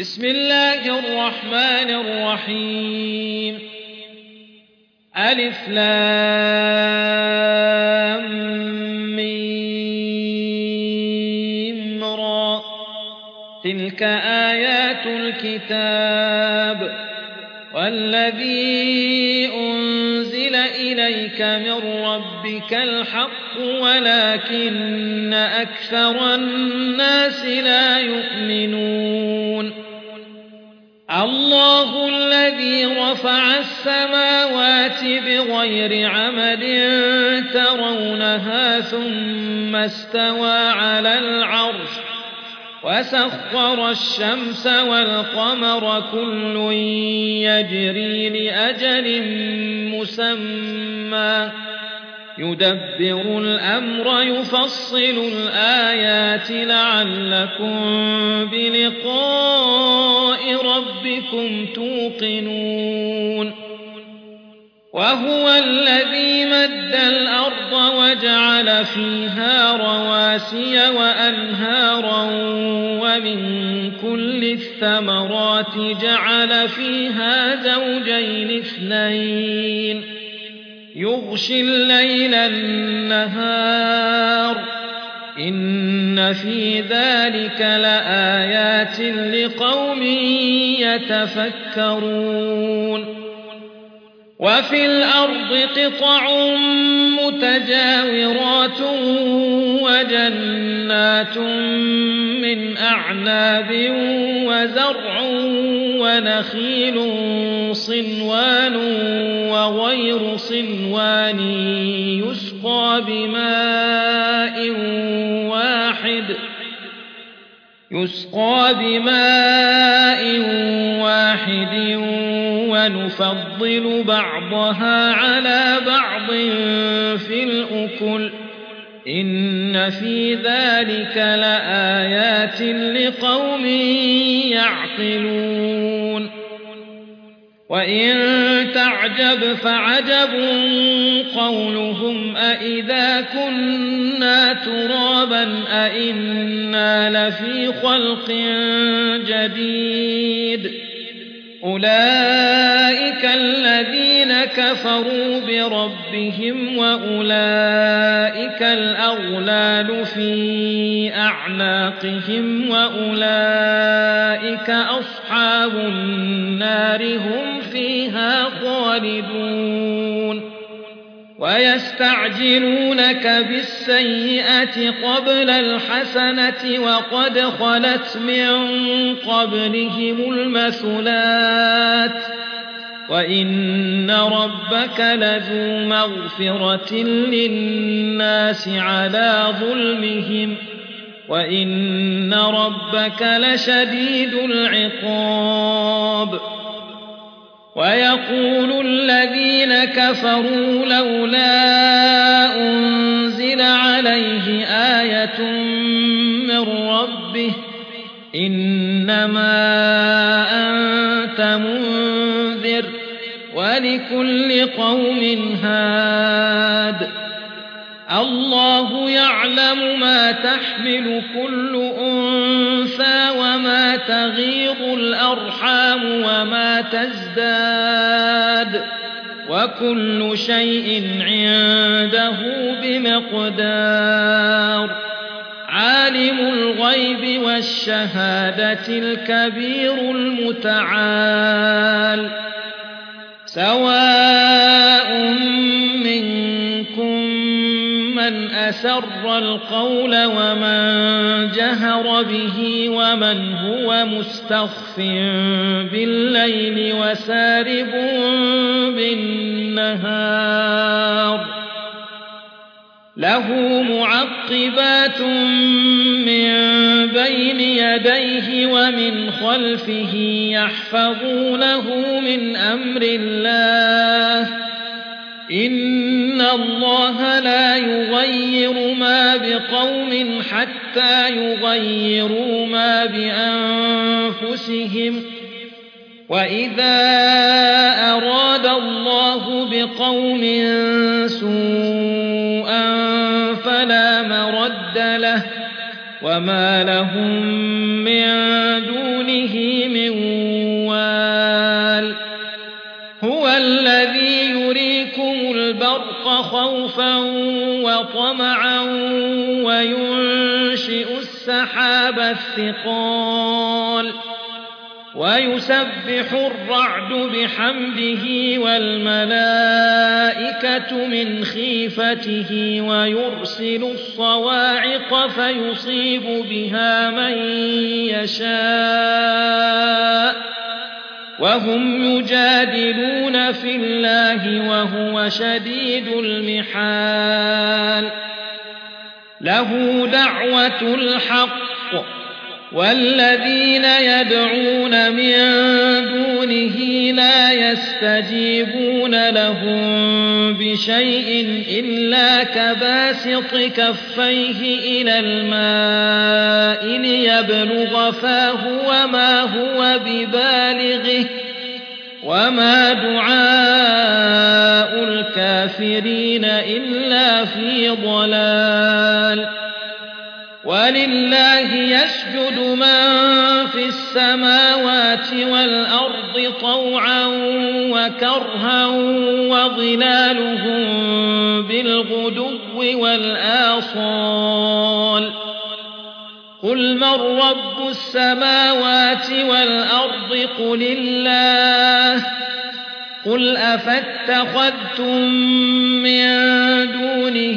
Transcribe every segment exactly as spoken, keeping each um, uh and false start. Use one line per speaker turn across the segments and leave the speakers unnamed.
بسم الله الرحمن الرحيم ألف لام ميم را تلك آيات الكتاب والذي أنزل إليك من ربك الحق ولكن أكثر الناس لا يؤمنون الله الذي رفع السماوات بغير عمد ترونها ثم استوى على العرش وسخر الشمس والقمر كل يجري لأجل مسمى يدبر الأمر يفصل الآيات لعلكم بلقاء ربكم توقنون وهو الذي مد الأرض وجعل فيها رواسي وأنهارا ومن كل الثمرات جعل فيها زوجين اثنين يغشي الليل النهار إن في ذلك لآيات لقوم يتفكرون وفي الأرض قطع متجاورات وجنات من أعناب وزرع ونخيل صنوان وغير صنوان يسقى بماء واحد يسقى بماء واحد ونفضل بعضها على بعض في الأكل إن في ذلك لآيات لقوم يعقلون وإن تعجب فعجب قولهم أإذا كنا ترابا أإنا لفي خلق جديد أولئك الذين كفروا بربهم وأولئك الأغلال في أعناقهم وأولئك أصحاب النار هم فيها خالدون ويستعجلونك بالسيئة قبل الحسنة وقد خلت من قبلهم المثلات وإن ربك لذو مغفرة للناس على ظلمهم وإن ربك لشديد العقاب ويقول الذين كفروا لولا أنزل عليه آية من ربه إنما أنت منذر ولكل قوم هاد الله يعلم ما تحمل كل أنثى وما تغيض الأرحام وما تزداد وكل شيء عنده بمقدار عالم الغيب والشهادة الكبير المتعال سواء منكم من أسر القول ومن جهر به ومن هو مستخف بالليل وسارب بالنهار له معقبات من بين يديه ومن خلفه يحفظونه من أمر الله إن الله لا يغير ما بقوم حتى يغيروا ما بأنفسهم وإذا أراد الله بقوم سوءا فلا مرد له وما لهم من دونه به من وال هو الذي يريكم البرق خوفا وطمعا وينشئ السحاب الثقال ويسبح الرعد بحمده والملائكة من خيفته ويرسل الصواعق فيصيب بها من يشاء وهم يجادلون في الله وهو شديد المحال له دعوة الحق والذين يدعون من دونه لا يستجيبون لهم بشيء إلا كباسط كفيه إلى الماء ليبلغ فاه وما هو ببالغه وما دعاء الكافرين إلا في ضلال ولله يسجد من في السماوات والأرض طوعا وكرها وظلالهم بالغدو والآصال قل من رب السماوات والأرض قل الله قل أفاتخذتم من دونه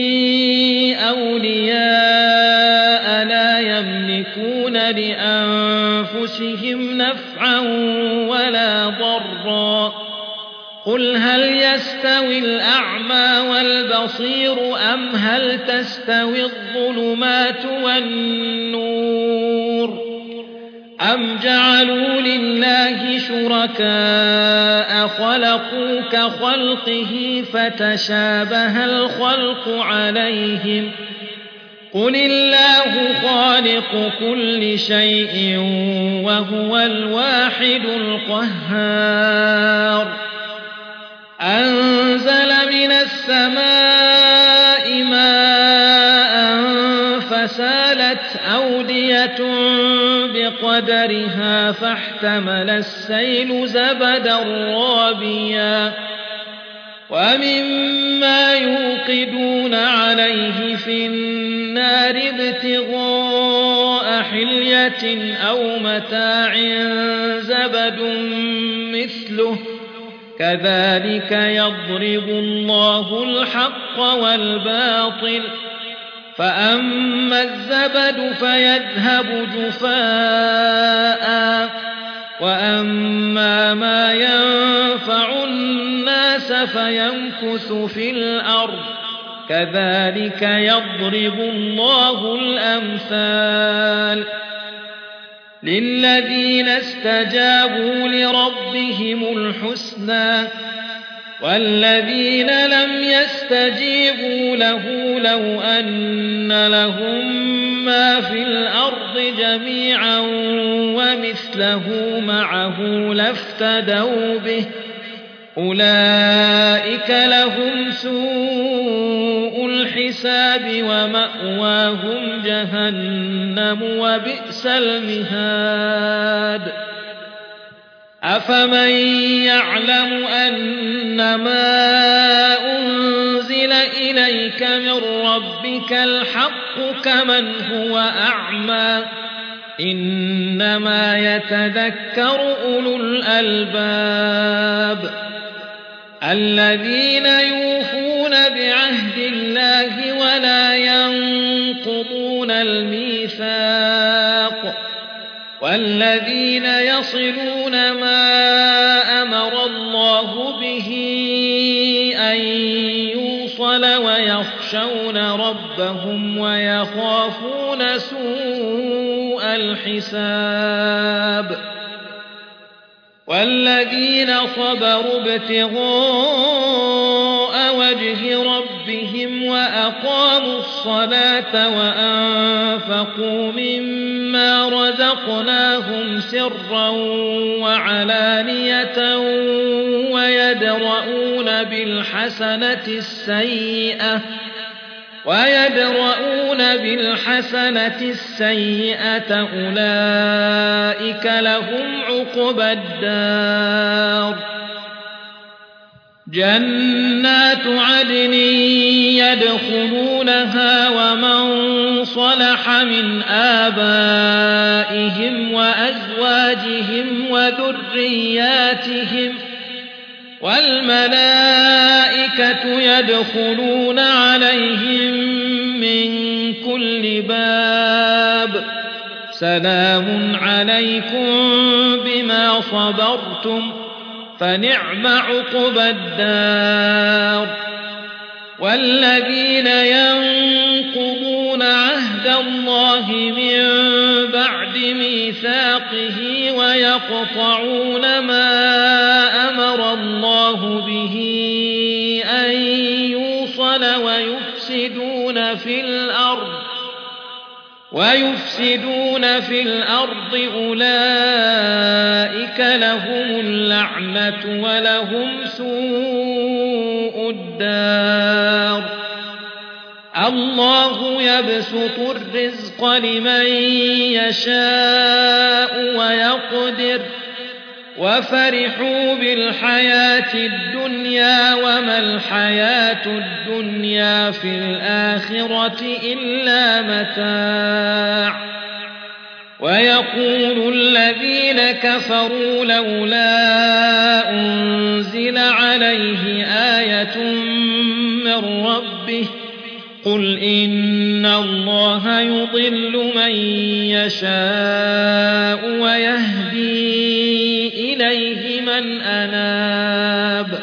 أولياء لا يملكون لأنفسهم نفعا ولا ضرا قل هل يستوي الأعمى والبصير أم هل تستوي الظلمات والنور أم جعلوا لله شركاء خلقوا كخلقه فتشابه الخلق عليهم قل الله خالق كل شيء وهو الواحد القهار أنزل من السماء ماء فسالت أودية بقدرها فاحتمل السيل زبدا رابيا ومما يوقدون عليه في النار ابتغاء حلية أو متاع زبد مثله كذلك يضرب الله الحق والباطل فأما الزبد فيذهب جفاء وأما ما ينفع الناس فيمكث في الأرض كذلك يضرب الله الأمثال للذين استجابوا لربهم الحسنى والذين لم يستجيبوا له لو أن لهم ما في الأرض جميعا ومثله معه لافتدوا به أولئك لهم سوء الحساب ومأواهم جهنم وبئس المهاد أفمن يعلم أنما أنزل إليك من ربك الحق كمن هو أعمى إنما يتذكر أولو الألباب الذين يوفون بعهد الله ولا ينقضون الميثاق والذين يصلون ما أمر الله به أن يوصل ويخشون ربهم ويخافون سوء الحساب والذين صبروا ابتغاء وجه ربهم وأقاموا الصلاة وأنفقوا مما رزقناهم سرا وعلانية ويدرؤون بالحسنة السيئة ويدرؤون بالحسنة السيئة أولئك لهم عقبى الدار جنات عدن يدخلونها ومن صلح من آبائهم وأزواجهم وذرياتهم والملائكة يدخلون عليهم من كل باب سلام عليكم بما صبرتم فنعم عقبى الدار والذين ينقضون عهد الله من بعد ميثاقه ويقطعون ما أمر الله به أن يوصل ويفسدون في الأرض ويفسدون في الأرض أولئك لهم اللعنة ولهم سوء الدار الله يبسط الرزق لمن يشاء ويقدر وفرحوا بالحياة الدنيا وما الحياة الدنيا في الآخرة إلا متاع ويقول الذين كفروا لولا أنزل عليه آية من ربه قل إن الله يضل من يشاء ويهدي إليه من أناب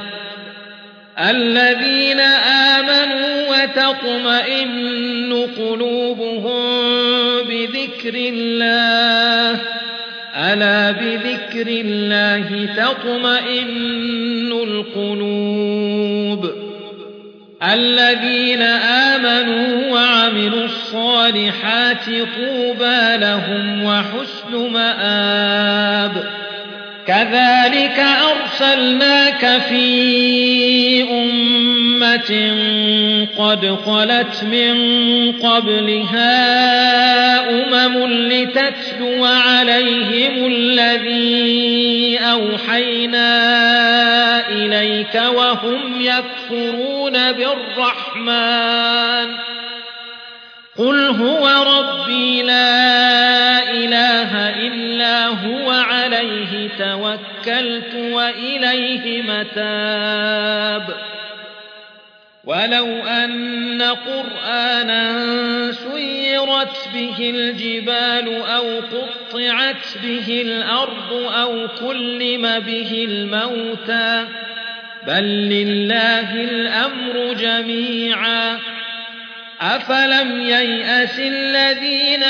الذين آمنوا وتطمئن قلوبهم بذكر الله ألا بذكر الله تطمئن القلوب الذين آمنوا وعملوا الصالحات طوبى لهم وحسن مآب كذلك أرسلناك في أمة قد خلت من قبلها أمم لتتلو عليهم الذي أوحينا إليك وهم يكفرون بالرحمن قل هو ربي لا إله إلا هو عليه توكلت وإليه متاب ولو أن قرآنا سيرت به الجبال أو قطعت به الأرض أو كلم به الموتى بل لله الأمر جميعا أفلم ييأس الذين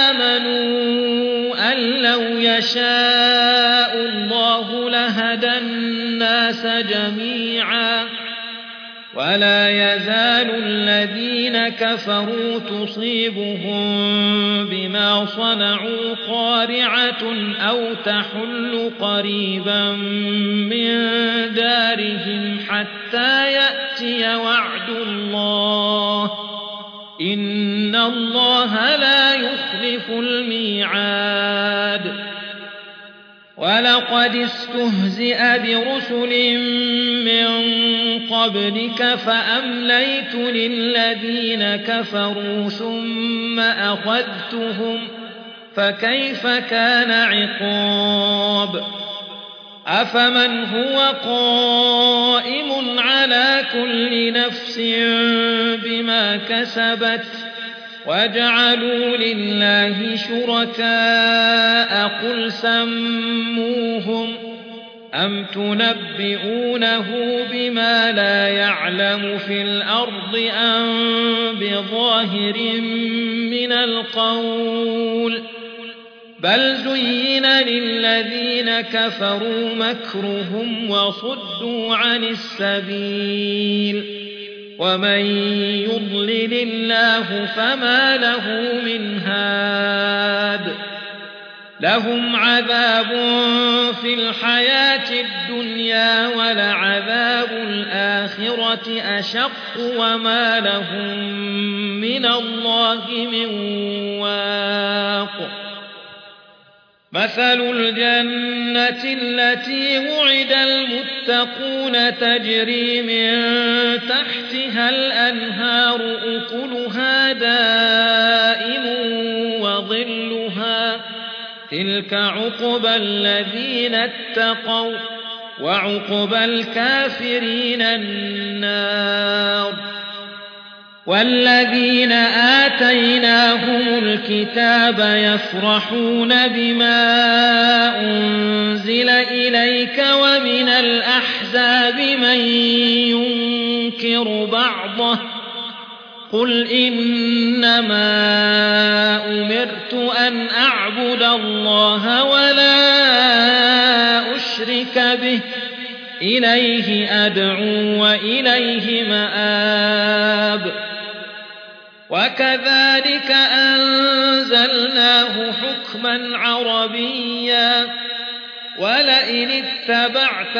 آمنوا أن لو يشاء الله لهدى الناس جميعا ولا يزال الذين كفروا تصيبهم بما صنعوا قارعة أو تحل قريبا من دارهم حتى يأتي وعد الله إن الله لا يخلف الميعاد ولقد استهزئ برسل من قبلك فأمليت للذين كفروا ثم أخذتهم فكيف كان عقاب أفمن هو قائم على كل نفس بما كسبت وجعلوا لله شركاء قل سموهم أم تنبئونه بما لا يعلم في الأرض أم بظاهر من القول بل زين للذين كفروا مكرهم وصدوا عن السبيل ومن يضلل الله فما له من هاد لهم عذاب في الحياة الدنيا ولعذاب الآخرة أشق وما لهم من الله من واق مثل الجنة التي وعد المتقون تجري من تحتها الأنهار أكلها دائم وظلها تلك عقبى الذين اتقوا وعقبى الكافرين النار والذين آتيناهم الكتاب يفرحون بما أنزل إليك ومن الأحزاب من ينكر بعضه قل إنما أمرت أن أعبد الله ولا أشرك به إليه أدعو وإليه مآب وكذلك أنزلناه حكما عربيا ولئن اتبعت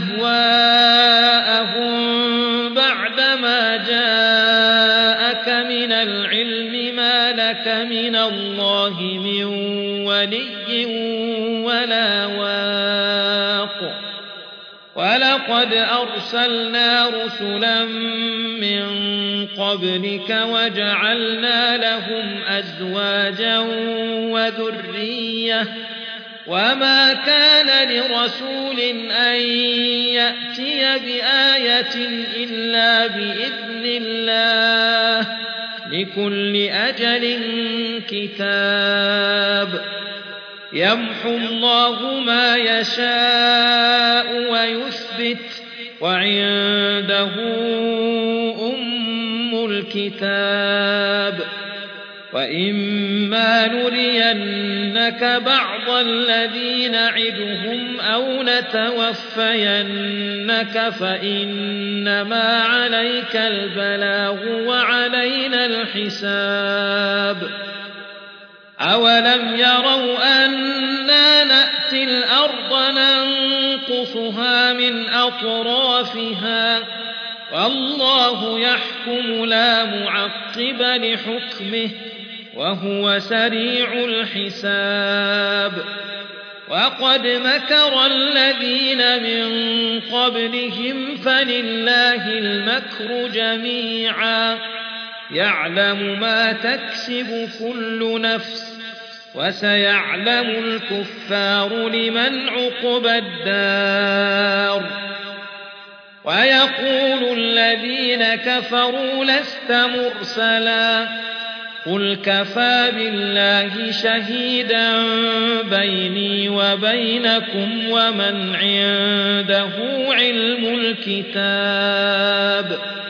أهواءهم بعدما جاءك من العلم ما لك من الله من ولي ولا واق ولقد أرسلنا رسلا من قبلك وجعلنا لهم أزواجا وذرية وما كان لرسول أن يأتي بآية إلا بإذن الله لكل أجل كتاب يمحو الله ما يشاء ويثبت وعنده أم الكتاب وإما نرينك بعض الذي نعدهم أو نتوفينك فإنما عليك البلاغ وعلينا الحساب أولم يروا أنا نأتي الأرض ننقصها من أطرافها والله يحكم لا معقب لحكمه وهو سريع الحساب وقد مكر الذين من قبلهم فلله المكر جميعا يعلم ما تكسب كل نفس وسيعلم الكفار لمن عقبى الدار ويقول الذين كفروا لست مرسلا قل كفى بالله شهيدا بيني وبينكم ومن عنده علم الكتاب